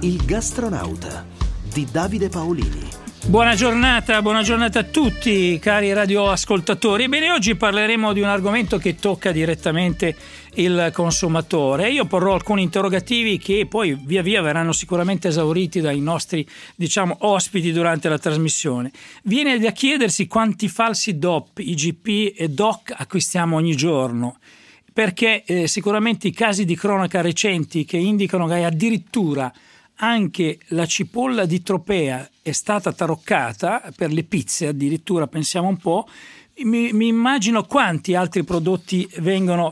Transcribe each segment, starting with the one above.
Il gastronauta di Davide Paolini. Buona giornata a tutti cari radioascoltatori. Ebbene, oggi parleremo di un argomento che tocca direttamente il consumatore. Io porrò alcuni interrogativi che poi via via verranno sicuramente esauriti dai nostri, ospiti durante la trasmissione. Viene da chiedersi quanti falsi DOP, IGP e DOC acquistiamo ogni giorno, perché sicuramente i casi di cronaca recenti che indicano che addirittura anche la cipolla di Tropea è stata taroccata per le pizze, addirittura, pensiamo un po'. Mi immagino quanti altri prodotti vengono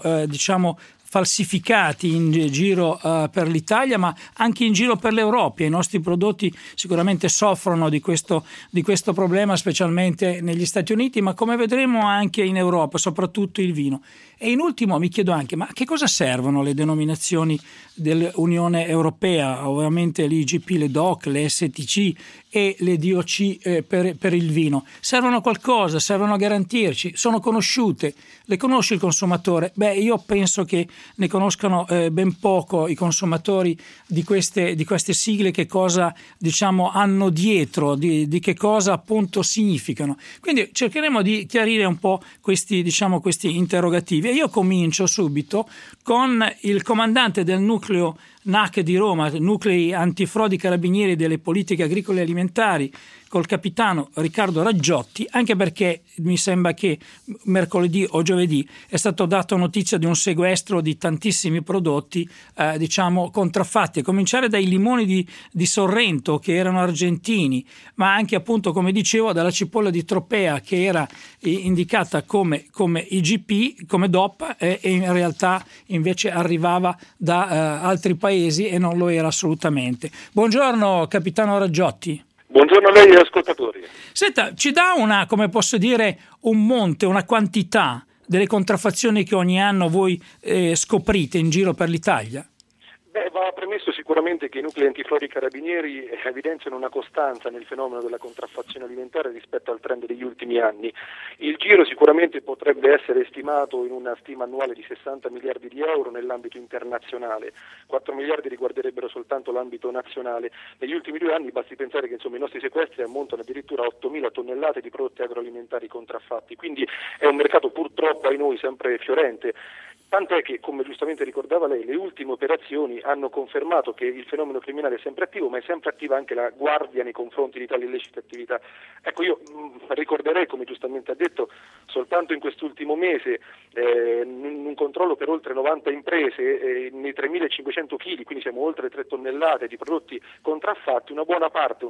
falsificati in giro per l'Italia, ma anche in giro per l'Europa. I nostri prodotti sicuramente soffrono di questo problema, specialmente negli Stati Uniti, ma come vedremo anche in Europa, soprattutto il vino. E in ultimo mi chiedo anche, ma a che cosa servono le denominazioni dell'Unione Europea? Ovviamente l'IGP, le DOC, le STC e le DOC per il vino. Servono a qualcosa? Servono a garantirci? Sono conosciute? Le conosce il consumatore? Beh, io penso che ne conoscano ben poco i consumatori di queste sigle, che cosa hanno dietro, di che cosa appunto significano. Quindi cercheremo di chiarire un po' questi interrogativi. E io comincio subito con il comandante del nucleo NAC di Roma, Nuclei Antifrodi Carabinieri delle Politiche Agricole e Alimentari, col capitano Riccardo Raggiotti, anche perché mi sembra che mercoledì o giovedì è stato dato notizia di un sequestro di tantissimi prodotti contraffatti, a cominciare dai limoni di Sorrento, che erano argentini, ma anche appunto, come dicevo, dalla cipolla di Tropea, che era indicata come IGP, come DOP, e in realtà invece arrivava da altri paesi e non lo era assolutamente. Buongiorno capitano Raggiotti. Buongiorno a lei e ascoltatori. Senta, ci dà un monte, una quantità delle contraffazioni che ogni anno voi scoprite in giro per l'Italia? Beh, va premesso sicuramente che i nuclei antifrodi carabinieri evidenziano una costanza nel fenomeno della contraffazione alimentare rispetto al trend degli ultimi anni. Il giro sicuramente potrebbe essere stimato in una stima annuale di 60 miliardi di euro nell'ambito internazionale, 4 miliardi riguarderebbero soltanto l'ambito nazionale. Negli ultimi 2 anni basti pensare che i nostri sequestri ammontano addirittura a 8.000 tonnellate di prodotti agroalimentari contraffatti, quindi è un mercato purtroppo ai noi sempre fiorente. Tant'è che, come giustamente ricordava lei, le ultime operazioni hanno confermato che il fenomeno criminale è sempre attivo, ma è sempre attiva anche la guardia nei confronti di tali illecite attività. Ecco, io ricorderei, come giustamente ha detto, soltanto in quest'ultimo mese un controllo per oltre 90 imprese nei 3.500 kg, quindi siamo oltre 3 tonnellate di prodotti contraffatti, una buona parte,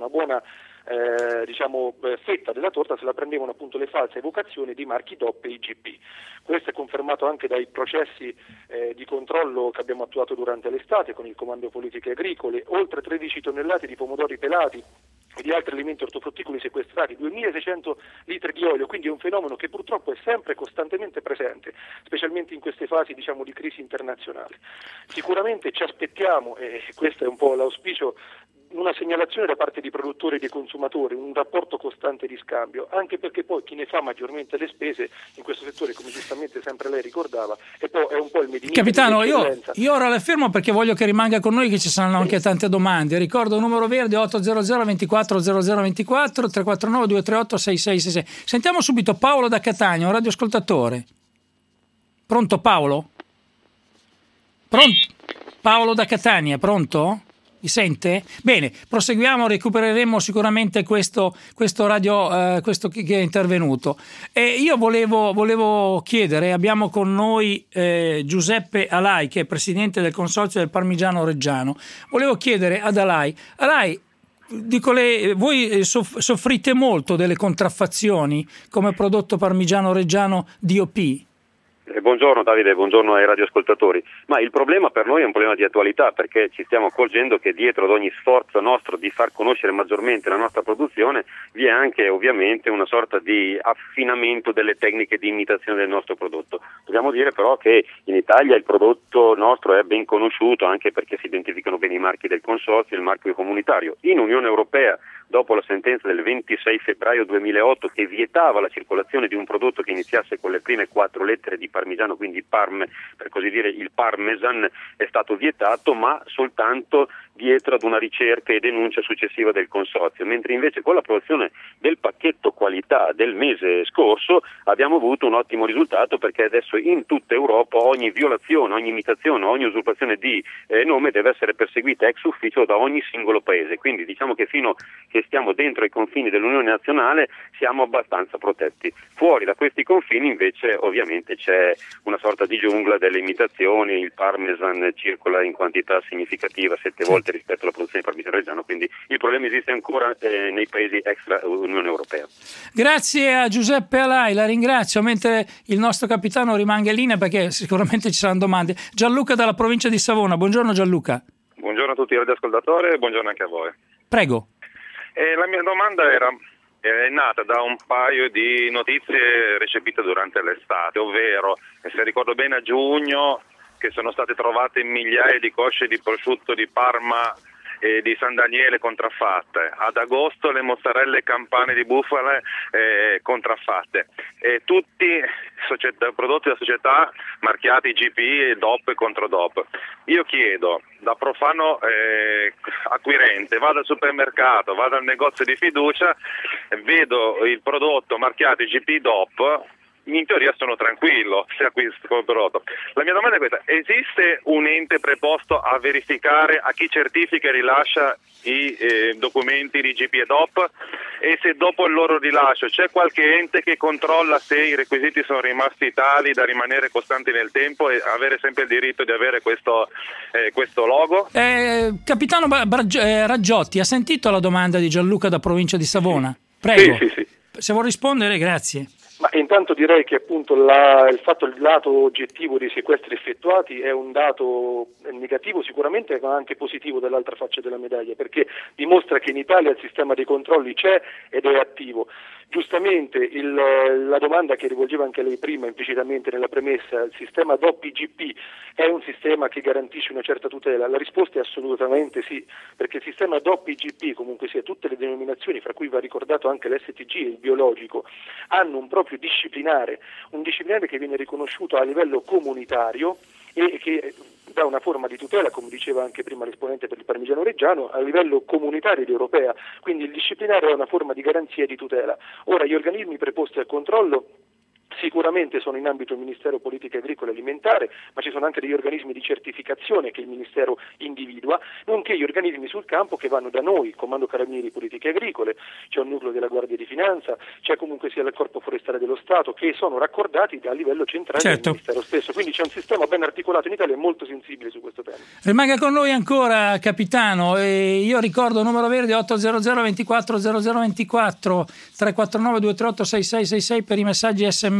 fetta della torta se la prendevano appunto le false evocazioni di marchi DOP e IGP. Questo è confermato anche dai processi di controllo che abbiamo attuato durante l'estate con il Comando Politiche Agricole, oltre 13 tonnellate di pomodori pelati e di altri alimenti ortofrutticoli sequestrati, 2.600 litri di olio, quindi è un fenomeno che purtroppo è sempre costantemente presente, specialmente in queste fasi di crisi internazionale. Sicuramente ci aspettiamo, e questo è un po' l'auspicio, una segnalazione da parte di produttori e dei consumatori, un rapporto costante di scambio, anche perché poi chi ne fa maggiormente le spese in questo settore, come giustamente sempre lei ricordava, è un po' il made in Italy. Capitano, io ora le fermo perché voglio che rimanga con noi, che ci saranno anche tante domande. Ricordo il numero verde 800 24 0024 349 238 6666. Sentiamo subito Paolo da Catania, un radioascoltatore. Pronto Paolo? Pronto? Paolo da Catania, pronto? Mi sente? Bene, proseguiamo, recupereremo sicuramente questo radio, questo che è intervenuto. E io volevo chiedere, abbiamo con noi Giuseppe Alai, che è presidente del consorzio del Parmigiano Reggiano. Volevo chiedere ad Alai, voi soffrite molto delle contraffazioni come prodotto Parmigiano Reggiano DOP? Buongiorno Davide, buongiorno ai radioascoltatori. Ma il problema per noi è un problema di attualità, perché ci stiamo accorgendo che dietro ad ogni sforzo nostro di far conoscere maggiormente la nostra produzione vi è anche ovviamente una sorta di affinamento delle tecniche di imitazione del nostro prodotto. Dobbiamo dire però che in Italia il prodotto nostro è ben conosciuto, anche perché si identificano bene i marchi del consorzio e il marchio comunitario. In Unione Europea dopo la sentenza del 26 febbraio 2008 che vietava la circolazione di un prodotto che iniziasse con le prime 4 lettere di parmigiano, quindi parme, per così dire il parmesan, è stato vietato, ma soltanto dietro ad una ricerca e denuncia successiva del consorzio, mentre invece con l'approvazione del pacchetto qualità del mese scorso abbiamo avuto un ottimo risultato, perché adesso in tutta Europa ogni violazione, ogni imitazione, ogni usurpazione di nome deve essere perseguita ex ufficio da ogni singolo paese, quindi diciamo che fino che stiamo dentro i confini dell'Unione Nazionale siamo abbastanza protetti. Fuori da questi confini invece ovviamente c'è una sorta di giungla delle imitazioni, il parmesan circola in quantità significativa, 7 volte rispetto alla produzione di parmigiano reggiano, quindi il problema esiste ancora nei paesi extra Unione Europea. Grazie a Giuseppe Alai, la ringrazio, mentre il nostro capitano rimanga in linea perché sicuramente ci saranno domande. Gianluca dalla provincia di Savona, buongiorno Gianluca. Buongiorno a tutti i radioascoltatori e buongiorno anche a voi. Prego. La mia domanda è nata da un paio di notizie recepite durante l'estate, ovvero, se ricordo bene, a giugno che sono state trovate migliaia di cosce di prosciutto di Parma e di San Daniele contraffatte, ad agosto le mozzarelle campane di bufale contraffatte, e tutti prodotti da società marchiati GP, DOP e contro DOP. Io chiedo, da profano acquirente, vado al supermercato, vado al negozio di fiducia, vedo il prodotto marchiato GP DOP, in teoria sono tranquillo se acquisto quel prodotto. La mia domanda è questa: esiste un ente preposto a verificare, a chi certifica e rilascia i documenti di GP e DOP, e se dopo il loro rilascio c'è qualche ente che controlla se i requisiti sono rimasti tali da rimanere costanti nel tempo e avere sempre il diritto di avere questo logo? Capitano Raggiotti, ha sentito la domanda di Gianluca da provincia di Savona? Prego. Sì. Se vuol rispondere, grazie. Ma intanto direi che appunto il lato oggettivo dei sequestri effettuati è un dato negativo sicuramente, ma anche positivo dall'altra faccia della medaglia, perché dimostra che in Italia il sistema dei controlli c'è ed è attivo. Giustamente la domanda che rivolgeva anche lei prima implicitamente nella premessa, il sistema DOP IGP è un sistema che garantisce una certa tutela? La risposta è assolutamente sì, perché il sistema DOP IGP, comunque sia, tutte le denominazioni, fra cui va ricordato anche l'STG e il biologico, hanno un proprio disciplinare che viene riconosciuto a livello comunitario e che dà una forma di tutela, come diceva anche prima l'esponente per il parmigiano reggiano, a livello comunitario ed europea, quindi il disciplinare è una forma di garanzia e di tutela. Ora, gli organismi preposti al controllo sicuramente sono in ambito Ministero Politiche Agricole e Alimentare, ma ci sono anche degli organismi di certificazione che il Ministero individua, nonché gli organismi sul campo che vanno da noi, Comando Carabinieri Politiche Agricole, c'è un nucleo della Guardia di Finanza, c'è comunque sia il Corpo Forestale dello Stato, che sono raccordati a livello centrale del Ministero stesso, quindi c'è un sistema ben articolato in Italia e molto sensibile su questo tema. Rimanga con noi ancora, capitano, io ricordo il numero verde 800 24 0024 349 238 6666 per i messaggi SMS.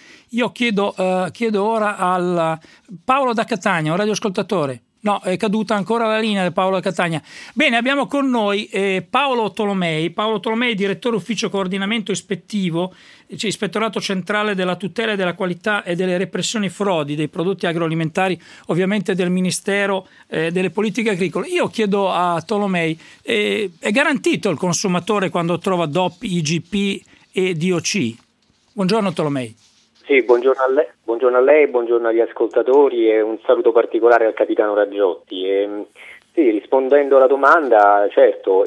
Io chiedo ora al Paolo da Catania, un radioascoltatore. No, è caduta ancora la linea di Paolo da Catania. Bene, abbiamo con noi Paolo Tolomei, direttore ufficio coordinamento ispettivo, ispettorato centrale della tutela della qualità e delle repressioni frodi dei prodotti agroalimentari, ovviamente del Ministero delle politiche agricole. Io chiedo a Tolomei, è garantito il consumatore quando trova DOP, IGP e DOC? Buongiorno Tolomei. Sì, buongiorno a lei, buongiorno agli ascoltatori e un saluto particolare al capitano Raggiotti. Sì, rispondendo alla domanda, certo,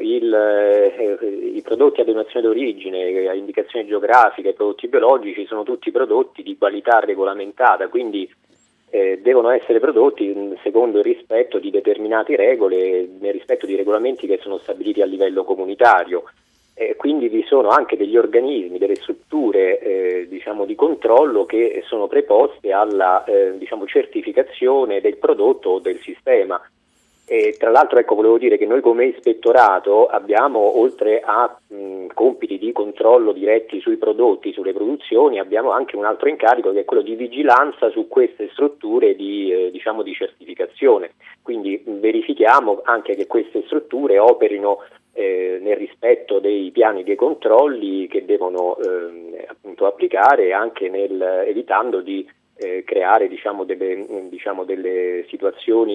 i prodotti a denominazione d'origine, a indicazione geografica, i prodotti biologici sono tutti prodotti di qualità regolamentata, quindi devono essere prodotti secondo il rispetto di determinate regole, nel rispetto di regolamenti che sono stabiliti a livello comunitario. Quindi vi sono anche degli organismi, delle strutture di controllo che sono preposte alla certificazione del prodotto o del sistema. E tra l'altro volevo dire che noi come ispettorato abbiamo, oltre a compiti di controllo diretti sui prodotti, sulle produzioni, abbiamo anche un altro incarico che è quello di vigilanza su queste strutture di certificazione. Quindi verifichiamo anche che queste strutture operino nel rispetto dei piani dei controlli che devono appunto applicare, anche evitando di creare delle situazioni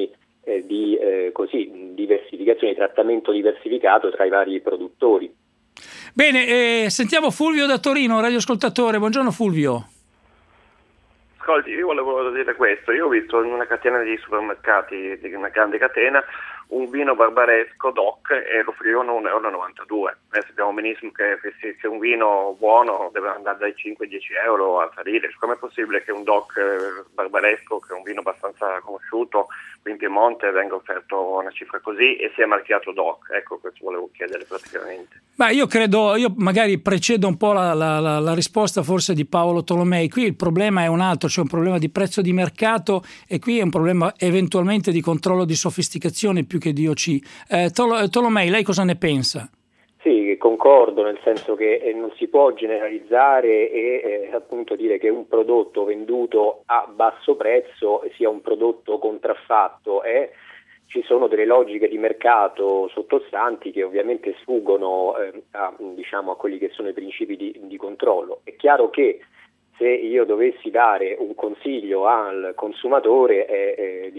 di diversificazione, di trattamento diversificato tra i vari produttori. Bene, sentiamo Fulvio da Torino, radioascoltatore. Buongiorno Fulvio. Ascolti, io volevo dire questo. Io ho visto in una catena di supermercati, di una grande catena, un vino barbaresco DOC e lo offrivano €1,92. Noi sappiamo benissimo che se un vino buono deve andare dai 5-10 euro a salire. Com'è possibile che un DOC barbaresco, che è un vino abbastanza conosciuto qui in Piemonte, venga offerto una cifra così e sia marchiato DOC? Ecco, questo volevo chiedere praticamente. Ma io magari precedo un po' la risposta forse di Paolo Tolomei. Qui il problema è un altro, c'è un problema di prezzo di mercato e qui è un problema eventualmente di controllo di sofisticazione più che di OC. Tolomei, lei cosa ne pensa? Sì, concordo, nel senso che non si può generalizzare e appunto dire che un prodotto venduto a basso prezzo sia un prodotto contraffatto. Ci sono delle logiche di mercato sottostanti che ovviamente sfuggono a quelli che sono i principi di controllo. È chiaro che se io dovessi dare un consiglio al consumatore,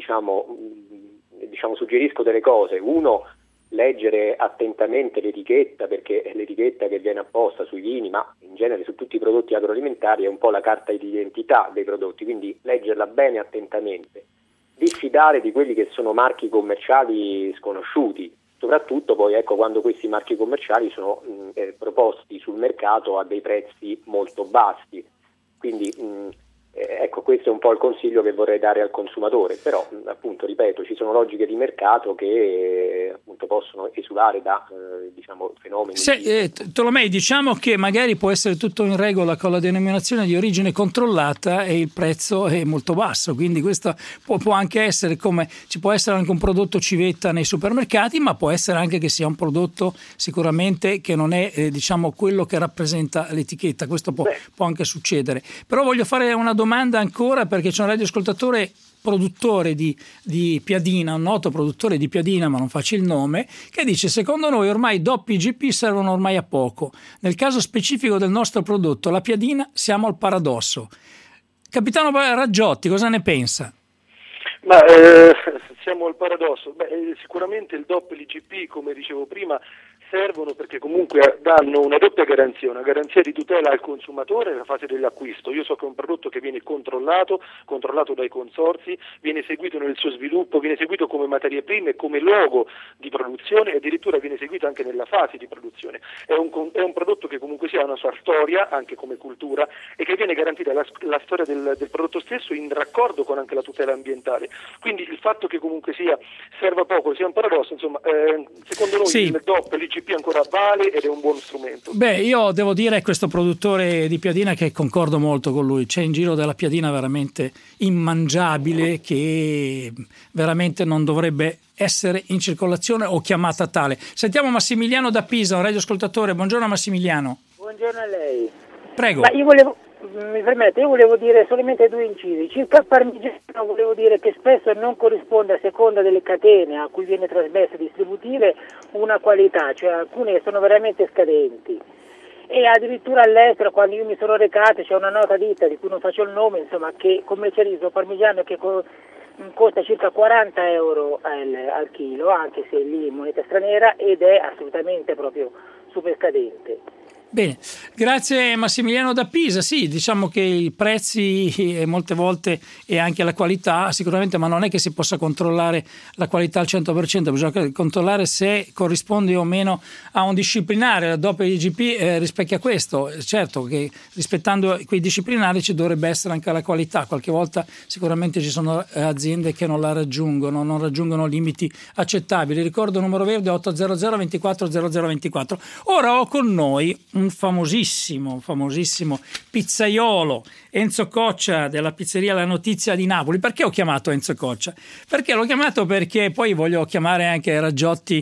suggerisco delle cose. Uno, leggere attentamente l'etichetta, perché l'etichetta che viene apposta sui vini, ma in genere su tutti i prodotti agroalimentari, è un po' la carta di identità dei prodotti, quindi leggerla bene attentamente. Diffidare di quelli che sono marchi commerciali sconosciuti, soprattutto poi quando questi marchi commerciali sono proposti sul mercato a dei prezzi molto bassi. Quindi questo è un po' il consiglio che vorrei dare al consumatore, però appunto ripeto, ci sono logiche di mercato che appunto possono esulare da fenomeni. Tolomei, diciamo che magari può essere tutto in regola con la denominazione di origine controllata e il prezzo è molto basso, quindi questo può anche essere, come ci può essere anche un prodotto civetta nei supermercati, ma può essere anche che sia un prodotto sicuramente che non è quello che rappresenta l'etichetta. Questo può anche succedere. Però voglio fare una domanda ancora, perché c'è un radioascoltatore produttore di piadina, un noto produttore di piadina, ma non faccio il nome, che dice: secondo noi ormai doppi IGP servono ormai a poco. Nel caso specifico del nostro prodotto, la piadina, siamo al paradosso. Capitano Raggiotti, cosa ne pensa? Siamo al paradosso. Sicuramente il DOP e l'IGP, come dicevo prima, servono perché comunque danno una doppia garanzia, una garanzia di tutela al consumatore nella fase dell'acquisto. Io so che è un prodotto che viene controllato dai consorzi, viene seguito nel suo sviluppo, viene seguito come materie prime, come luogo di produzione e addirittura viene seguito anche nella fase di produzione. È un prodotto che comunque sia una sua storia, anche come cultura, e che viene garantita la storia del prodotto stesso in raccordo con anche la tutela ambientale. Quindi il fatto che comunque serva poco, sia un paradosso, insomma, secondo noi sì. Il DOP e l'IGP ancora vale ed è un buon strumento. Io devo dire a questo produttore di piadina che concordo molto con lui. C'è in giro della piadina veramente immangiabile che veramente non dovrebbe essere in circolazione o chiamata tale. Sentiamo Massimiliano da Pisa, un radioascoltatore. Buongiorno Massimiliano. Buongiorno a lei. Prego. Mi permette, io volevo dire solamente due incisi. Circa il parmigiano volevo dire che spesso non corrisponde, a seconda delle catene a cui viene trasmessa distributive, una qualità, cioè alcune sono veramente scadenti. E addirittura all'estero, quando io mi sono recato, c'è una nota ditta di cui non faccio il nome, insomma, che commercializza parmigiano che costa circa 40 euro al chilo, anche se lì in moneta straniera, ed è assolutamente proprio super scadente. Bene, grazie Massimiliano da Pisa. Sì, diciamo che i prezzi molte volte e anche la qualità sicuramente, ma non è che si possa controllare la qualità al 100%, bisogna controllare se corrisponde o meno a un disciplinare. La DOP e l'IGP rispecchia questo. Certo che rispettando quei disciplinari ci dovrebbe essere anche la qualità. Qualche volta sicuramente ci sono aziende che non la raggiungono, non raggiungono limiti accettabili. Ricordo numero verde 800 24 0024. Ora ho con noi un famosissimo pizzaiolo, Enzo Coccia della pizzeria La Notizia di Napoli. Perché ho chiamato Enzo Coccia? Perché l'ho chiamato perché poi voglio chiamare anche Raggiotti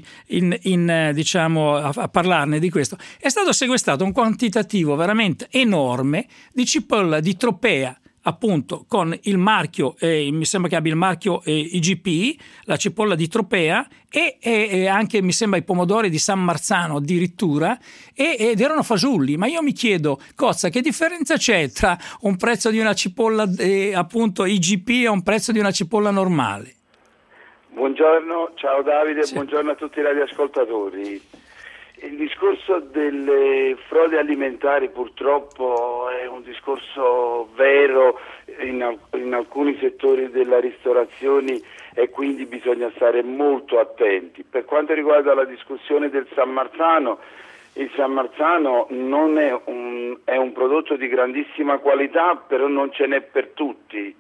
a parlarne di questo. È stato sequestrato un quantitativo veramente enorme di cipolla di Tropea, appunto con il marchio, mi sembra che abbia il marchio IGP, la cipolla di Tropea e anche mi sembra i pomodori di San Marzano addirittura, ed erano fasulli. Ma io mi chiedo, Cozza, che differenza c'è tra un prezzo di una cipolla appunto IGP e un prezzo di una cipolla normale? Buongiorno, ciao Davide, Sì. Buongiorno a tutti i radioascoltatori. Il discorso delle frodi alimentari purtroppo è un discorso vero in alcuni settori della ristorazione e quindi bisogna stare molto attenti. Per quanto riguarda la discussione del San Marzano, il San Marzano non è un prodotto di grandissima qualità, però non ce n'è per tutti.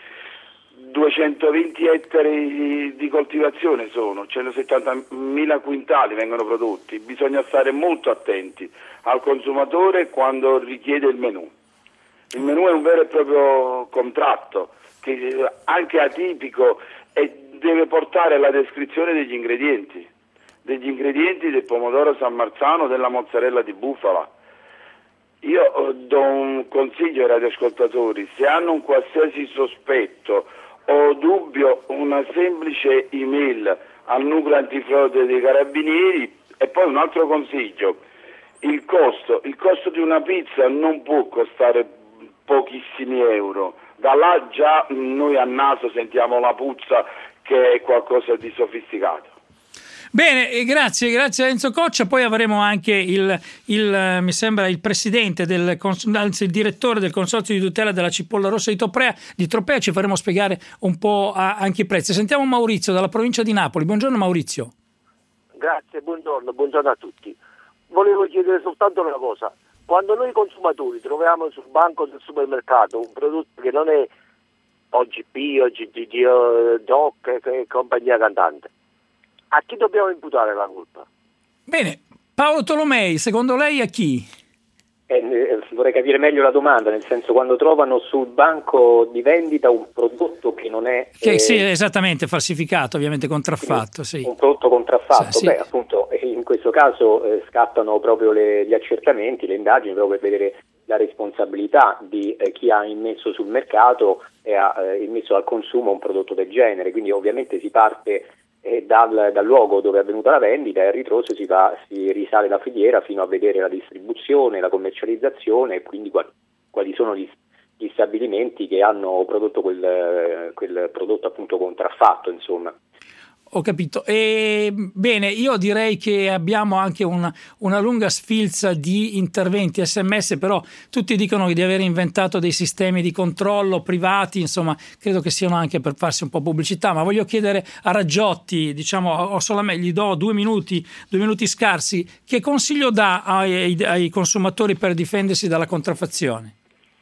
220 ettari di coltivazione sono, 170.000 quintali vengono prodotti, bisogna stare molto attenti al consumatore quando richiede il menù. Il menù è un vero e proprio contratto, che anche atipico, e deve portare la descrizione degli ingredienti del pomodoro San Marzano, della mozzarella di bufala. Io do un consiglio ai radioascoltatori: se hanno un qualsiasi sospetto o dubbio, una semplice email al nucleo antifrode dei Carabinieri. E poi un altro consiglio: il costo di una pizza non può costare pochissimi euro. Da là già noi a naso sentiamo la puzza, che è qualcosa di sofisticato. Bene, grazie a Enzo Coccia. Poi avremo anche mi sembra il presidente anzi il direttore del consorzio di tutela della cipolla rossa di Tropea. Ci faremo spiegare un po' anche i prezzi. Sentiamo Maurizio dalla provincia di Napoli. Buongiorno Maurizio. Grazie, buongiorno a tutti. Volevo chiedere soltanto una cosa: quando noi consumatori troviamo sul banco del supermercato un prodotto che non è OGP, OGD, DOC e compagnia cantante, a chi dobbiamo imputare la colpa? Bene, Paolo Tolomei, secondo lei a chi? Vorrei capire meglio la domanda, nel senso, quando trovano sul banco di vendita un prodotto che non è... Sì, esattamente, falsificato, ovviamente contraffatto. Sì. Un prodotto contraffatto, Sì. Appunto in questo caso scattano proprio gli accertamenti, le indagini, proprio per vedere la responsabilità di chi ha immesso sul mercato e ha immesso al consumo un prodotto del genere. Quindi ovviamente si parte dal luogo dove è avvenuta la vendita e a ritroso si risale la filiera fino a vedere la distribuzione, la commercializzazione e quindi quali sono gli stabilimenti che hanno prodotto quel prodotto appunto contraffatto, insomma. Ho capito. Bene, io direi che abbiamo anche una lunga sfilza di interventi SMS, però tutti dicono di aver inventato dei sistemi di controllo privati, insomma, credo che siano anche per farsi un po' pubblicità, ma voglio chiedere a Raggiotti, gli do 2 minuti scarsi, che consiglio dà ai consumatori per difendersi dalla contraffazione?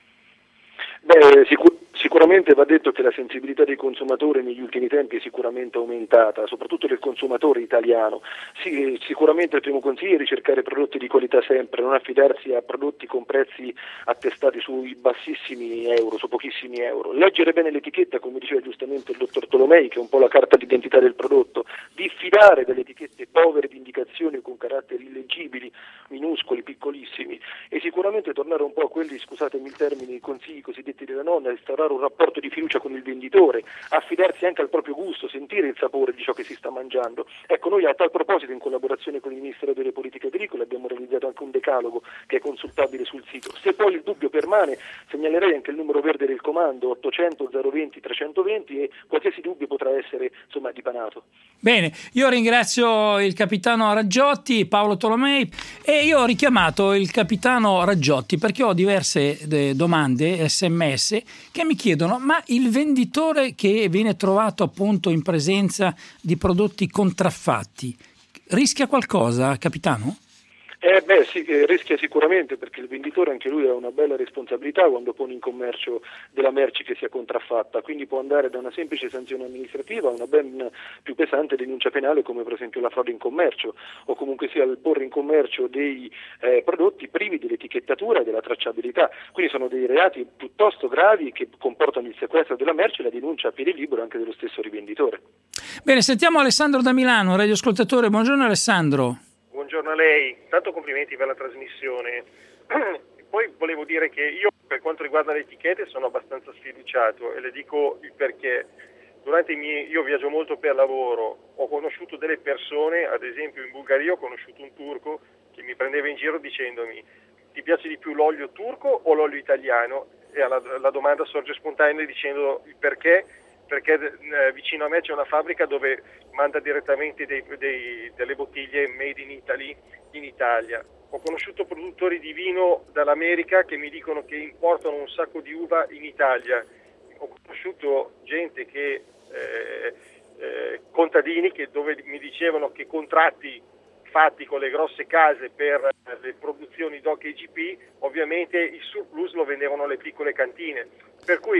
Sicuramente va detto che la sensibilità dei consumatori negli ultimi tempi è sicuramente aumentata, soprattutto del consumatore italiano. Sì, sicuramente il primo consiglio è ricercare prodotti di qualità sempre, non affidarsi a prodotti con prezzi attestati sui bassissimi euro, su pochissimi euro. Leggere bene l'etichetta, come diceva giustamente il dottor Tolomei, che è un po' la carta d'identità del prodotto, diffidare delle etichette povere di indicazioni con caratteri illeggibili, minuscoli, piccolissimi, e sicuramente tornare un po' a quelli, scusatemi il termine, i consigli cosiddetti della nonna, instaurare un rapporto di fiducia con il venditore, affidarsi anche al proprio gusto, sentire il sapore di ciò che si sta mangiando. Ecco, noi a tal proposito, in collaborazione con il Ministero delle Politiche Agricole, abbiamo realizzato anche un decalogo che è consultabile sul sito. Se poi il dubbio permane, segnalerei anche il numero verde del comando 800 020 320 e qualsiasi dubbio potrà essere dipanato. Bene, io ringrazio il capitano Raggiotti, Paolo Tolomei, e io ho richiamato il capitano Raggiotti perché ho diverse domande SMS che mi chiedono: ma il venditore che viene trovato appunto in presenza di prodotti contraffatti rischia qualcosa, capitano? Sì, rischia sicuramente, perché il venditore anche lui ha una bella responsabilità quando pone in commercio della merce che sia contraffatta, quindi può andare da una semplice sanzione amministrativa a una ben più pesante denuncia penale, come per esempio la frode in commercio, o comunque sia il porre in commercio dei prodotti privi dell'etichettatura e della tracciabilità. Quindi sono dei reati piuttosto gravi che comportano il sequestro della merce e la denuncia a piede libero anche dello stesso rivenditore. Bene, sentiamo Alessandro da Milano, radioascoltatore. Buongiorno Alessandro. Buongiorno a lei, tanto complimenti per la trasmissione. Poi volevo dire che io, per quanto riguarda le etichette, sono abbastanza sfiduciato e le dico il perché. Io viaggio molto per lavoro, ho conosciuto delle persone, ad esempio in Bulgaria ho conosciuto un turco che mi prendeva in giro dicendomi: ti piace di più l'olio turco o l'olio italiano? E la domanda sorge spontanea dicendo il perché perché vicino a me c'è una fabbrica dove manda direttamente delle bottiglie made in Italy in Italia. Ho conosciuto produttori di vino dall'America che mi dicono che importano un sacco di uva in Italia. Ho conosciuto gente che contadini dove mi dicevano che contratti fatti con le grosse case per le produzioni DOC e IGP, ovviamente il surplus lo vendevano alle piccole cantine, per cui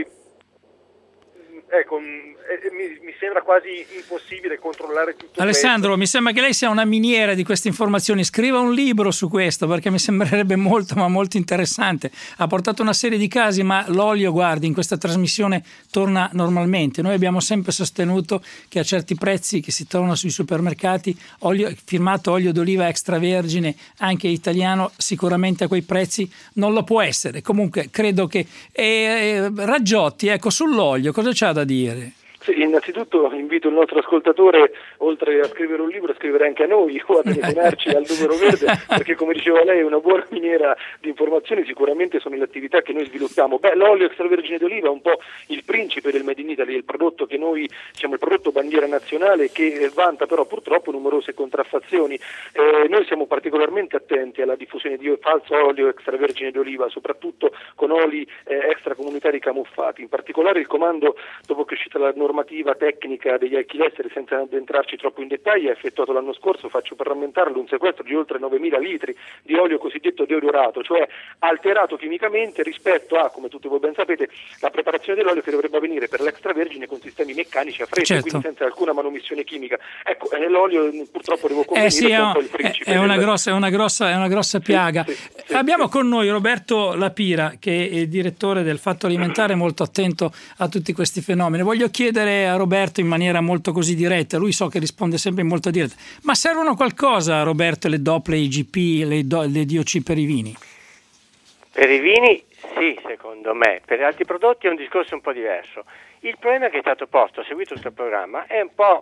ecco, mi sembra quasi impossibile controllare tutto. Alessandro, mi sembra che lei sia una miniera di queste informazioni. Scriva un libro su questo, perché mi sembrerebbe molto, ma molto interessante. Ha portato una serie di casi, ma l'olio, guardi, in questa trasmissione torna normalmente. Noi abbiamo sempre sostenuto che a certi prezzi che si trovano sui supermercati, olio firmato olio d'oliva extravergine, anche italiano, sicuramente a quei prezzi non lo può essere. Comunque credo che Raggiotti, ecco, sull'olio cosa c'ha da dire? Sì, innanzitutto invito il nostro ascoltatore, oltre a scrivere un libro, a scrivere anche a noi o a telefonarci al numero verde, perché come diceva lei una buona miniera di informazioni sicuramente sono le attività che noi sviluppiamo. L'olio extravergine d'oliva è un po' il principe del Made in Italy, il prodotto che noi, diciamo, il prodotto bandiera nazionale, che vanta però purtroppo numerose contraffazioni. Noi siamo particolarmente attenti alla diffusione di falso olio extravergine d'oliva, soprattutto con oli extracomunitari camuffati. In particolare il comando, dopo che è uscita la normativa tecnica degli alchilesteri, senza addentrarci troppo in dettagli, ha effettuato l'anno scorso, faccio per rammentarlo, un sequestro di oltre 9.000 litri di olio cosiddetto deodorato, cioè alterato chimicamente rispetto a, come tutti voi ben sapete, la preparazione dell'olio che dovrebbe avvenire per l'extravergine con sistemi meccanici a freddo, certo, quindi senza alcuna manomissione chimica. Ecco, l'olio purtroppo devo convenire sì, è un po' il principe. È una grossa piaga. Sì, abbiamo con noi Roberto Lapira, che è direttore del Fatto Alimentare, molto attento a tutti questi fenomeni. Voglio chiedere a Roberto in maniera molto così diretta, lui so che risponde sempre in molto diretta, ma servono qualcosa, Roberto, le DOP, le IGP, le DOC per i vini? Per i vini sì, secondo me. Per altri prodotti è un discorso un po' diverso. Il problema che è stato posto, ho seguito questo programma, è un po',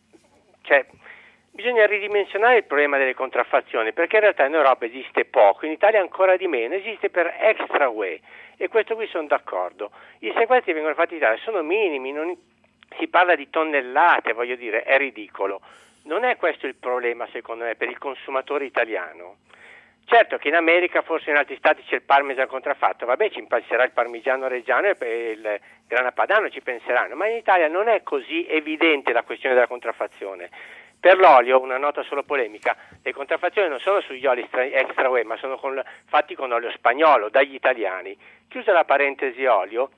bisogna ridimensionare il problema delle contraffazioni, perché in realtà in Europa esiste poco, in Italia ancora di meno, esiste per extra UE, e questo qui sono d'accordo. I sequestri che vengono fatti in Italia sono minimi, si parla di tonnellate, voglio dire, è ridicolo. Non è questo il problema, secondo me, per il consumatore italiano. Certo che in America, forse in altri stati c'è il parmesan contraffatto, vabbè, ci passerà il parmigiano reggiano e il grana padano, ci penseranno, ma in Italia non è così evidente la questione della contraffazione. Per l'olio, una nota solo polemica, le contraffazioni non sono sugli oli extra UE, ma sono fatti con olio spagnolo, dagli italiani. Chiusa la parentesi olio,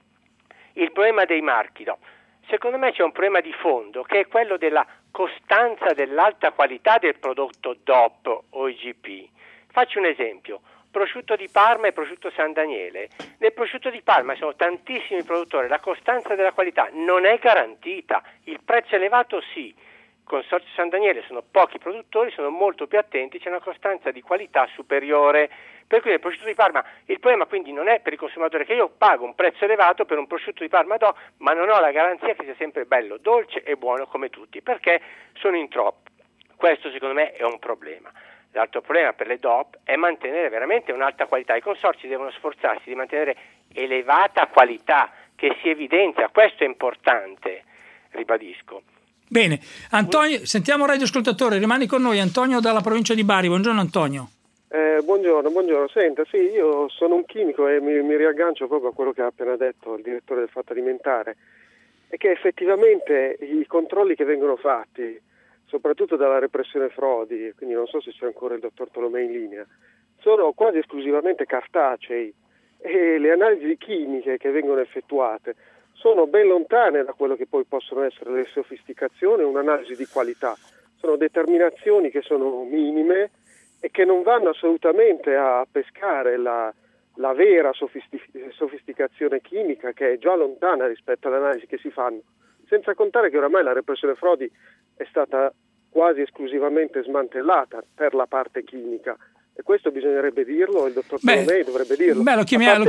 il problema dei marchi, no. Secondo me c'è un problema di fondo, che è quello della costanza dell'alta qualità del prodotto DOP o IGP. Faccio un esempio, prosciutto di Parma e prosciutto San Daniele. Nel prosciutto di Parma sono tantissimi produttori, la costanza della qualità non è garantita, il prezzo elevato sì. Consorzio San Daniele sono pochi produttori, sono molto più attenti, c'è una costanza di qualità superiore. Per cui nel prosciutto di Parma il problema quindi non è per il consumatore che io pago un prezzo elevato per un prosciutto di Parma DOP, ma non ho la garanzia che sia sempre bello, dolce e buono come tutti, perché sono in troppo. Questo secondo me è un problema. L'altro problema per le DOP è mantenere veramente un'alta qualità. I consorzi devono sforzarsi di mantenere elevata qualità che si evidenzia, questo è importante, ribadisco. Bene, Antonio, sentiamo il radioascoltatore, rimani con noi, Antonio dalla provincia di Bari. Buongiorno Antonio. Buongiorno. Senta, sì, io sono un chimico e mi riaggancio proprio a quello che ha appena detto il direttore del Fatto Alimentare, è che effettivamente i controlli che vengono fatti, soprattutto dalla repressione frodi, quindi non so se c'è ancora il dottor Tolomei in linea, sono quasi esclusivamente cartacei, e le analisi chimiche che vengono effettuate sono ben lontane da quello che poi possono essere le sofisticazioni e un'analisi di qualità. Sono determinazioni che sono minime e che non vanno assolutamente a pescare la vera sofisticazione chimica, che è già lontana rispetto alle analisi che si fanno. Senza contare che oramai la repressione frodi è stata quasi esclusivamente smantellata per la parte chimica. E questo bisognerebbe dirlo, il dottor Tolomei dovrebbe dirlo. Lo chiediamo.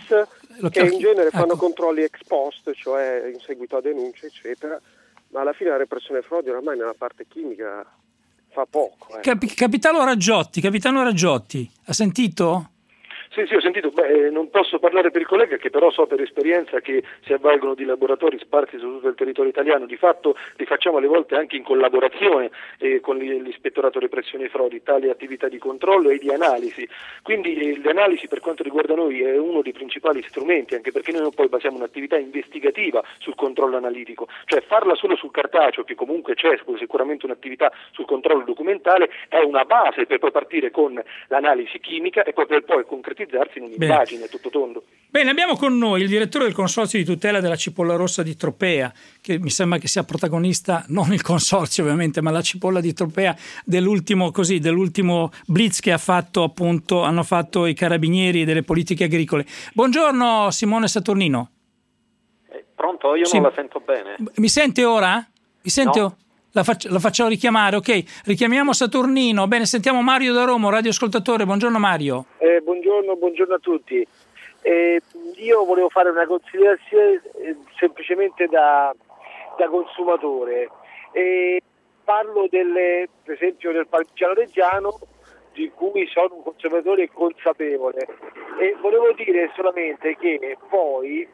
Che in genere fanno controlli ex post, cioè in seguito a denunce, eccetera, ma alla fine la repressione frodi oramai nella parte chimica fa poco. Capitano Raggiotti, ha sentito? Sì, ho sentito, non posso parlare per il collega, che però so per esperienza che si avvalgono di laboratori sparsi su tutto il territorio italiano. Di fatto li facciamo alle volte anche in collaborazione con l'Ispettorato Repressione Frodi, tale attività di controllo e di analisi. Quindi l'analisi per quanto riguarda noi è uno dei principali strumenti, anche perché noi poi basiamo un'attività investigativa sul controllo analitico, cioè farla solo sul cartaceo, che comunque c'è sicuramente un'attività sul controllo documentale, è una base per poi partire con l'analisi chimica e poi per poi concretizzarsi in un'indagine tutto tondo. Bene, abbiamo con noi il direttore del Consorzio di tutela della cipolla rossa di Tropea, che mi sembra che sia protagonista, non il consorzio ovviamente, ma la cipolla di Tropea dell'ultimo blitz che hanno fatto i carabinieri delle politiche agricole. Buongiorno Simone Saturnino. Pronto? Io non la sento bene. Mi sente ora? Mi sente? No. La faccio richiamare, ok. Richiamiamo Saturnino. Bene, sentiamo Mario da Roma, radioascoltatore. Buongiorno Mario. Buongiorno a tutti. Io volevo fare una considerazione semplicemente da consumatore. Parlo per esempio del parmigiano reggiano, di cui sono un consumatore consapevole, e volevo dire solamente che poi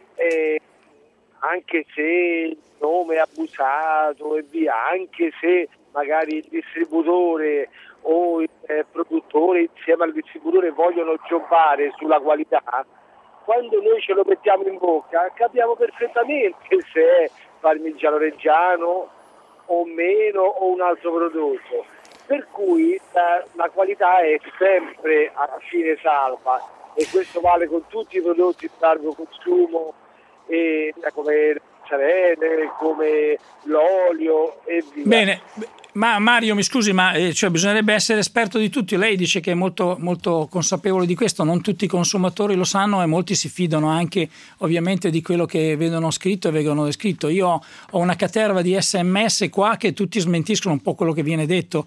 anche se il nome è abusato e via, anche se magari il distributore o il produttore insieme al distributore vogliono giocare sulla qualità, quando noi ce lo mettiamo in bocca capiamo perfettamente se è parmigiano reggiano o meno o un altro prodotto, per cui la qualità è sempre alla fine salva, e questo vale con tutti i prodotti di largo consumo, come le mozzarelle, come l'olio e via. Bene, ma Mario mi scusi, ma bisognerebbe essere esperto di tutti. Lei dice che è molto, molto consapevole di questo, non tutti i consumatori lo sanno e molti si fidano anche ovviamente di quello che vedono scritto e vengono descritto. Io ho una caterva di SMS qua che tutti smentiscono un po' quello che viene detto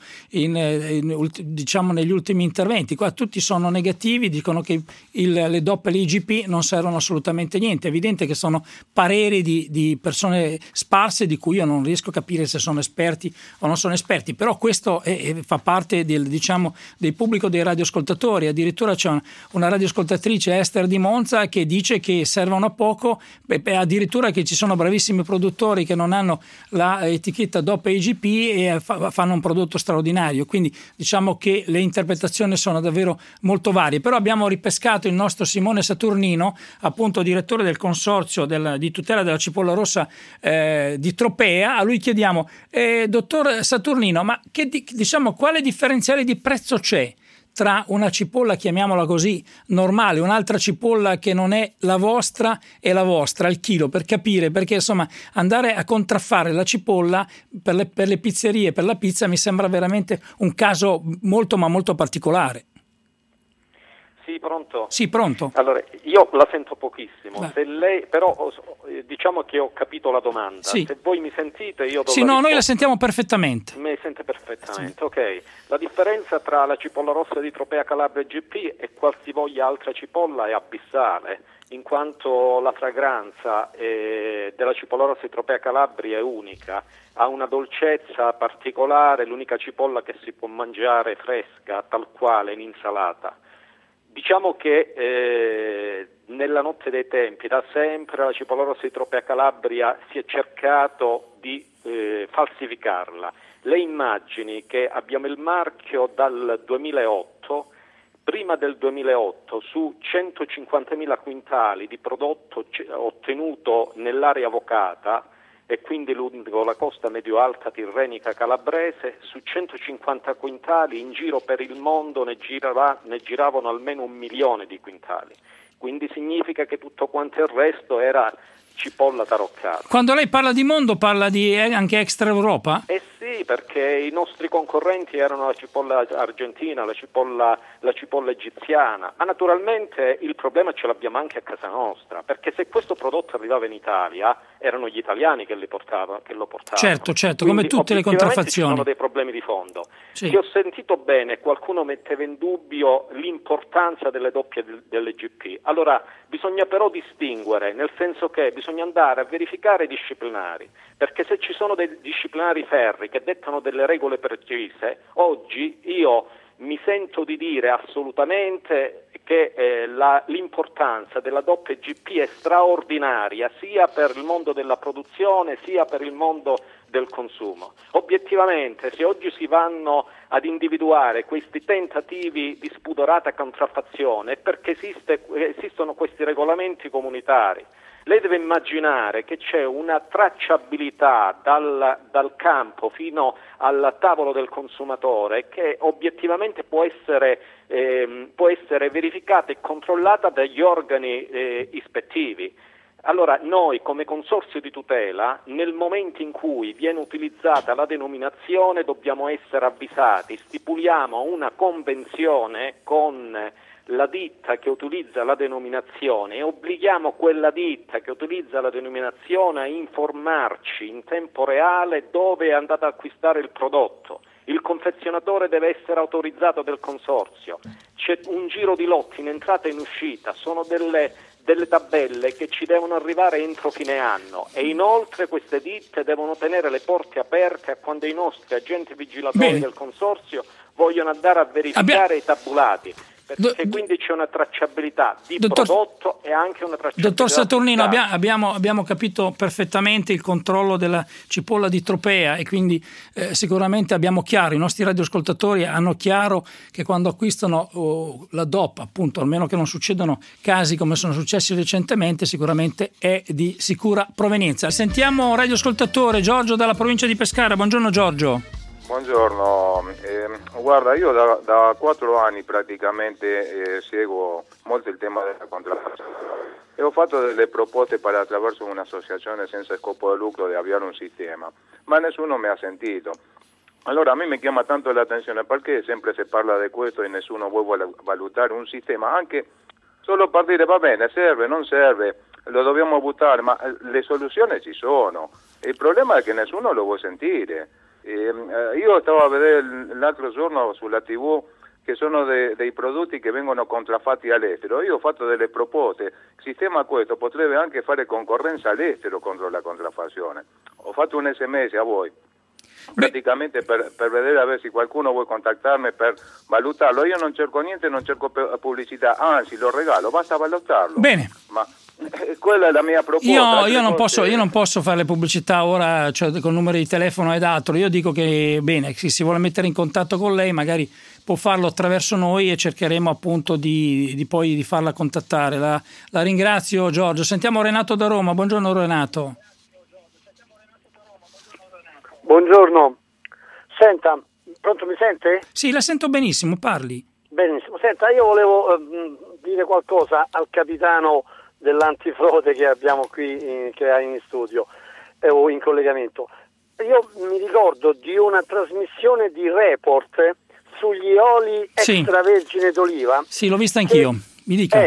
diciamo negli ultimi interventi. Qua tutti sono negativi, dicono che le DOP e l'IGP non servono assolutamente niente. È evidente che sono pareri di persone sparse di cui io non riesco a capire se sono esperti o non sono esperti, però questo fa parte del pubblico dei radioascoltatori. Addirittura c'è una radioascoltatrice, Esther di Monza, che dice che servono a poco, addirittura che ci sono bravissimi produttori che non hanno la etichetta DOP e IGP e fanno un prodotto straordinario, quindi diciamo che le interpretazioni sono davvero molto varie. Però abbiamo ripescato il nostro Simone Saturnino, appunto direttore del Consorzio di tutela della cipolla rossa di Tropea. A lui chiediamo, dottor Saturnino, ma quale differenziale di prezzo c'è tra una cipolla, chiamiamola così, normale, un'altra cipolla che non è la vostra e la vostra al chilo, per capire, perché insomma andare a contraffare la cipolla per le pizzerie, per la pizza, mi sembra veramente un caso molto ma molto particolare. Sì, pronto? Sì, pronto. Allora, io la sento pochissimo. Se lei, però diciamo che ho capito la domanda. Sì. Se voi mi sentite, io do Sì, no, noi la sentiamo perfettamente. Mi sente perfettamente, Sì. Ok. La differenza tra la cipolla rossa di Tropea Calabria e GP e qualsivoglia altra cipolla è abissale, in quanto la fragranza della cipolla rossa di Tropea Calabria è unica, ha una dolcezza particolare, l'unica cipolla che si può mangiare fresca, tal quale in insalata. Diciamo che nella notte dei tempi, da sempre, la cipolla rossa di Tropea Calabria si è cercato di falsificarla. Le immagini che abbiamo il marchio dal 2008, prima del 2008, su 150.000 quintali di prodotto ottenuto nell'area vocata, e quindi lungo la costa medio-alta tirrenica calabrese, su 150 quintali in giro per il mondo ne giravano almeno 1 milione di quintali. Quindi significa che tutto quanto il resto era cipolla taroccata. Quando lei parla di mondo, parla di anche extra Europa? Sì, perché i nostri concorrenti erano la cipolla argentina, la cipolla egiziana, ma naturalmente il problema ce l'abbiamo anche a casa nostra, perché se questo prodotto arrivava in Italia erano gli italiani che lo portavano. Certo, Quindi, come tutte le contraffazioni. Ci sono dei problemi di fondo. Sì. Se ho sentito bene, qualcuno metteva in dubbio l'importanza delle doppie dell'EGP. Allora bisogna però distinguere, nel senso che bisogna andare a verificare i disciplinari, perché se ci sono dei disciplinari ferri che dettano delle regole precise, oggi io mi sento di dire assolutamente che l'importanza della doppia GP è straordinaria sia per il mondo della produzione sia per il mondo del consumo. Obiettivamente, se oggi si vanno ad individuare questi tentativi di spudorata contraffazione è perché esistono questi regolamenti comunitari. Lei deve immaginare che c'è una tracciabilità dal campo fino al tavolo del consumatore che obiettivamente può essere verificata e controllata dagli organi ispettivi. Allora noi come consorzio di tutela nel momento in cui viene utilizzata la denominazione dobbiamo essere avvisati, stipuliamo una convenzione con la ditta che utilizza la denominazione e obblighiamo quella ditta che utilizza la denominazione a informarci in tempo reale dove è andata ad acquistare il prodotto. Il confezionatore deve essere autorizzato dal consorzio, c'è un giro di lotti in entrata e in uscita, sono delle tabelle che ci devono arrivare entro fine anno e inoltre queste ditte devono tenere le porte aperte a quando i nostri agenti vigilatori del consorzio vogliono andare a verificare i tabulati. Perché quindi c'è una tracciabilità di prodotto e anche una tracciabilità. Dottor Saturnino, abbiamo capito perfettamente il controllo della cipolla di Tropea e quindi sicuramente abbiamo chiaro, i nostri radioascoltatori hanno chiaro che quando acquistano la DOP, appunto, almeno che non succedano casi come sono successi recentemente, sicuramente è di sicura provenienza. Sentiamo radioascoltatore Giorgio dalla provincia di Pescara. Buongiorno Giorgio. Buongiorno, guarda, io da 4 anni praticamente seguo molto il tema della contraffazione e ho fatto delle proposte per attraverso un'associazione senza scopo di lucro di avviare un sistema, ma nessuno mi ha sentito. Allora a me mi chiama tanto l'attenzione perché sempre si parla di questo e nessuno vuole valutare un sistema, anche solo per dire va bene, serve, non serve, lo dobbiamo buttare, ma le soluzioni ci sono. Il problema è che nessuno lo vuole sentire. Io stavo a vedere l'altro giorno sulla TV che sono dei prodotti che vengono contraffatti all'estero. Io ho fatto delle proposte, il sistema questo potrebbe anche fare concorrenza all'estero contro la contraffazione. Ho fatto un SMS a voi praticamente per vedere a ver se qualcuno vuole contattarmi per valutarlo. Io non cerco niente, non cerco pubblicità, anzi lo regalo, basta valutarlo. Bene. Ma quella è la mia proposta. Io non posso fare le pubblicità ora, cioè con numeri di telefono ed altro. Io dico che bene, se si vuole mettere in contatto con lei magari può farlo attraverso noi e cercheremo appunto di poi di farla contattare. La ringrazio Giorgio. Sentiamo Renato da Roma. Buongiorno Renato. Buongiorno. Senta, pronto, mi sente? Sì, la sento benissimo, parli. Benissimo. Senta, io volevo dire qualcosa al capitano dell'antifrode che abbiamo qui, che ha in studio o in collegamento. Io mi ricordo di una trasmissione di report sugli oli extravergine d'oliva. Sì, l'ho vista anch'io. Mi dica.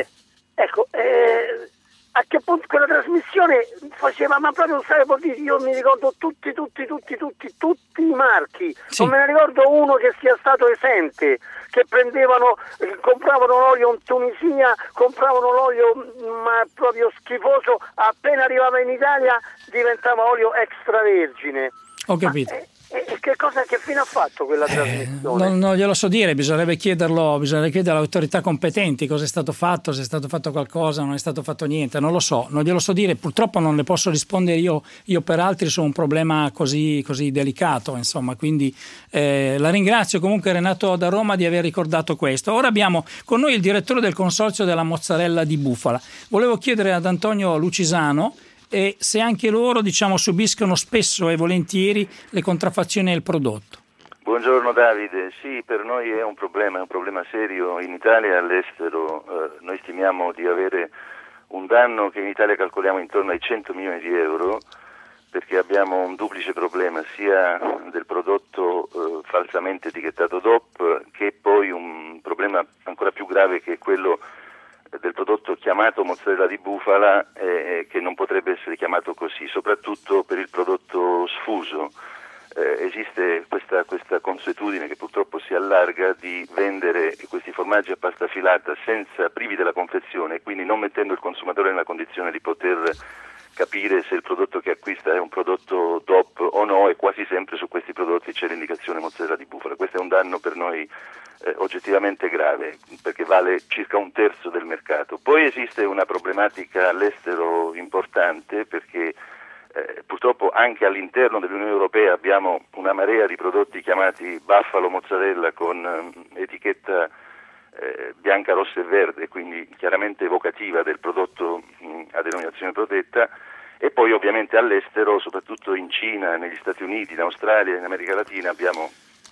A che punto quella trasmissione faceva, ma proprio non sapevo dire, io mi ricordo tutti i marchi, sì. Non me ne ricordo uno che sia stato esente, che compravano l'olio in Tunisia, compravano l'olio ma proprio schifoso, appena arrivava in Italia diventava olio extravergine. Ho capito. E che fine ha fatto quella trasmissione? Non glielo so dire, bisognerebbe chiedere alle autorità competenti cosa è stato fatto, se è stato fatto qualcosa, non è stato fatto niente, non lo so, non glielo so dire, purtroppo non ne posso rispondere io per altri su un problema così delicato, insomma, quindi la ringrazio comunque Renato da Roma di aver ricordato questo. Ora abbiamo con noi il direttore del consorzio della mozzarella di bufala. Volevo chiedere ad Antonio Lucisano e se anche loro subiscono spesso e volentieri le contraffazioni del prodotto. Buongiorno Davide, sì, per noi è un problema serio in Italia e all'estero. Noi stimiamo di avere un danno che in Italia calcoliamo intorno ai 100 milioni di euro perché abbiamo un duplice problema sia del prodotto falsamente etichettato DOP che poi un problema ancora più grave che è quello del prodotto chiamato mozzarella di bufala che non potrebbe essere chiamato così, soprattutto per il prodotto sfuso. Esiste questa consuetudine che purtroppo si allarga di vendere questi formaggi a pasta filata privi della confezione e quindi non mettendo il consumatore nella condizione di poter capire se il prodotto che acquista è un prodotto DOP o no, e quasi sempre su questi prodotti c'è l'indicazione mozzarella di bufala. Questo è un danno per noi oggettivamente grave, perché vale circa un terzo del mercato. Poi esiste una problematica all'estero importante, perché purtroppo anche all'interno dell'Unione Europea abbiamo una marea di prodotti chiamati Buffalo mozzarella con etichetta bianca, rossa e verde, quindi chiaramente evocativa del prodotto a denominazione protetta, e poi ovviamente all'estero, soprattutto in Cina, negli Stati Uniti, in Australia, in America Latina, abbiamo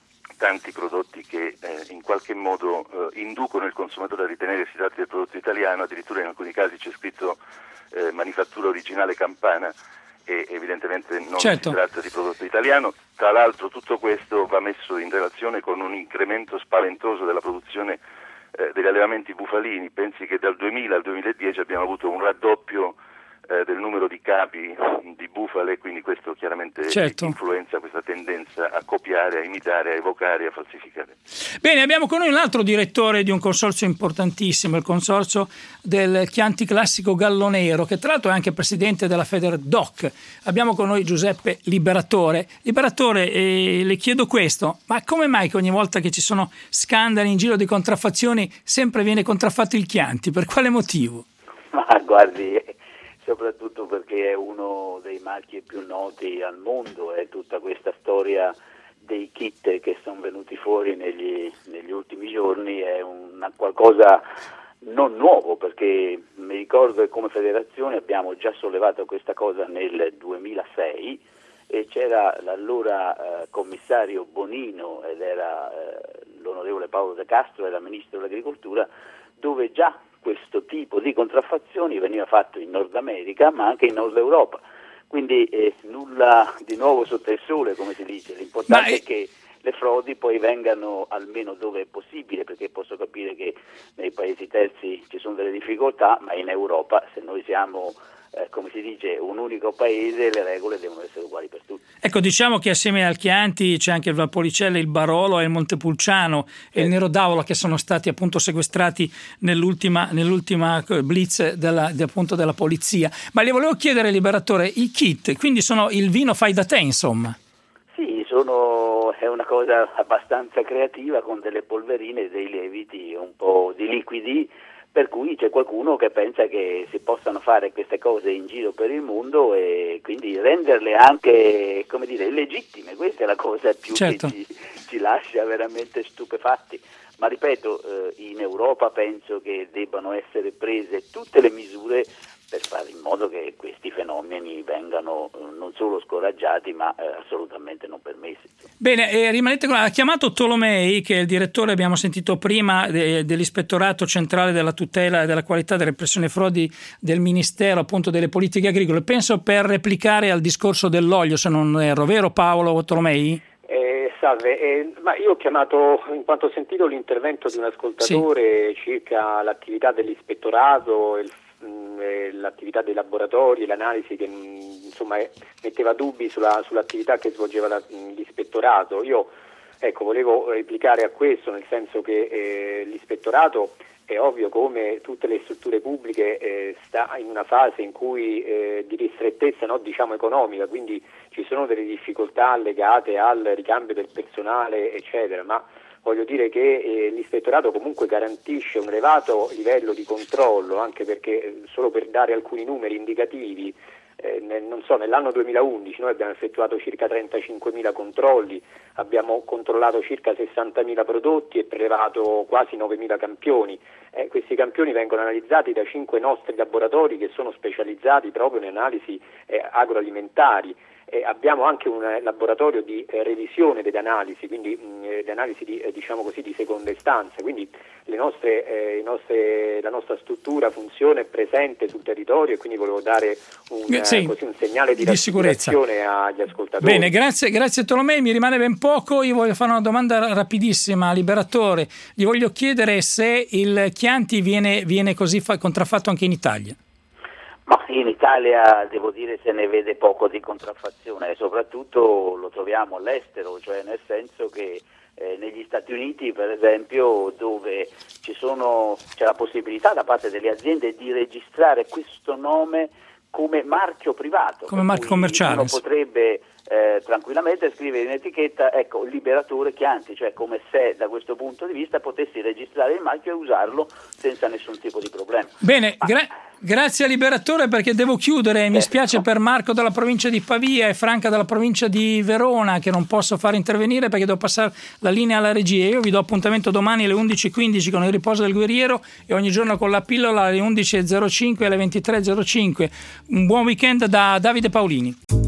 tanti prodotti che in qualche modo inducono il consumatore a ritenere che si tratti del prodotto italiano. Addirittura in alcuni casi c'è scritto manifattura originale campana, e evidentemente non si tratta di prodotto italiano. Tra l'altro tutto questo va messo in relazione con un incremento spaventoso della produzione degli allevamenti bufalini. Pensi che dal 2000 al 2010 abbiamo avuto un raddoppio del numero di capi di bufale, quindi questo chiaramente influenza questa tendenza a copiare, a imitare, a evocare, a falsificare. Bene, abbiamo con noi un altro direttore di un consorzio importantissimo, il consorzio del Chianti Classico Gallo Nero, che tra l'altro è anche presidente della Federdoc. Abbiamo con noi Giuseppe Liberatore. Liberatore, le chiedo questo, ma come mai che ogni volta che ci sono scandali in giro di contraffazioni sempre viene contraffatto il Chianti? Per quale motivo? Ma guardi, soprattutto perché è uno dei marchi più noti al mondo, è tutta questa storia dei kit che sono venuti fuori negli ultimi giorni, è una qualcosa non nuovo, perché mi ricordo che come federazione abbiamo già sollevato questa cosa nel 2006 e c'era l'allora commissario Bonino ed era l'onorevole Paolo De Castro, era ministro dell'agricoltura, dove già questo tipo di contraffazioni veniva fatto in Nord America ma anche in Nord Europa, quindi nulla di nuovo sotto il sole, come si dice. L'importante è che le frodi poi vengano almeno dove è possibile, perché posso capire che nei paesi terzi ci sono delle difficoltà, ma in Europa, se noi siamo come si dice, un unico paese, le regole devono essere uguali per tutti. Ecco, diciamo che assieme al Chianti c'è anche il Valpolicella, il Barolo e il Montepulciano e il Nero d'Avola, che sono stati appunto sequestrati nell'ultima blitz della polizia. Ma le volevo chiedere, Liberatore, i kit, quindi sono il vino fai da te, insomma? Sì, è una cosa abbastanza creativa, con delle polverine, dei lieviti, un po' di liquidi, per cui c'è qualcuno che pensa che si possano fare queste cose in giro per il mondo e quindi renderle anche, come dire, illegittime. Questa è la cosa più che ci lascia veramente stupefatti. Ma ripeto, in Europa penso che debbano essere prese tutte le misure per fare in modo che questi fenomeni vengano non solo scoraggiati ma assolutamente non permessi. Bene, rimanete qua. Ha chiamato Tolomei, che è il direttore, abbiamo sentito prima, dell'Ispettorato Centrale della Tutela e della Qualità delle Repressioni Frodi del Ministero appunto delle Politiche Agricole, penso per replicare al discorso dell'olio, se non erro, vero Paolo Tolomei? Salve, ma io ho chiamato in quanto ho sentito l'intervento di un ascoltatore circa l'attività dell'ispettorato, l'attività dei laboratori, l'analisi che insomma metteva dubbi sull'attività che svolgeva l'ispettorato. Io volevo replicare a questo, nel senso che l'ispettorato è ovvio, come tutte le strutture pubbliche, sta in una fase in cui di ristrettezza, diciamo economica, quindi ci sono delle difficoltà legate al ricambio del personale eccetera, ma voglio dire che l'ispettorato comunque garantisce un elevato livello di controllo, anche perché, solo per dare alcuni numeri indicativi, nell'anno 2011 noi abbiamo effettuato circa 35.000 controlli, abbiamo controllato circa 60.000 prodotti e prelevato quasi 9.000 campioni. Questi campioni vengono analizzati da 5 nostri laboratori che sono specializzati proprio in analisi agroalimentari. Abbiamo anche un laboratorio di revisione delle analisi, quindi le analisi di seconda istanza, quindi la nostra struttura funziona, è presente sul territorio, e quindi volevo dare un segnale di rassicurazione agli ascoltatori. Bene, grazie Tolomei, mi rimane ben poco, io voglio fare una domanda rapidissima al Liberatore, gli voglio chiedere se il Chianti viene così contraffatto anche in Italia. Ma in Italia devo dire se ne vede poco di contraffazione, e soprattutto lo troviamo all'estero, cioè nel senso che negli Stati Uniti, per esempio, dove c'è la possibilità da parte delle aziende di registrare questo nome come marchio privato. Come marchio commerciale. Uno potrebbe tranquillamente scrivere in etichetta, ecco, Liberatore Chianti, cioè come se da questo punto di vista potessi registrare il marchio e usarlo senza nessun tipo di problema. Bene, grazie a Liberatore, perché devo chiudere. Mi spiace per Marco dalla provincia di Pavia e Franca dalla provincia di Verona, che non posso far intervenire perché devo passare la linea alla regia. Io vi do appuntamento domani alle 11.15 con il riposo del guerriero e ogni giorno con la pillola alle 11.05 e alle 23.05. Un buon weekend da Davide Paolini.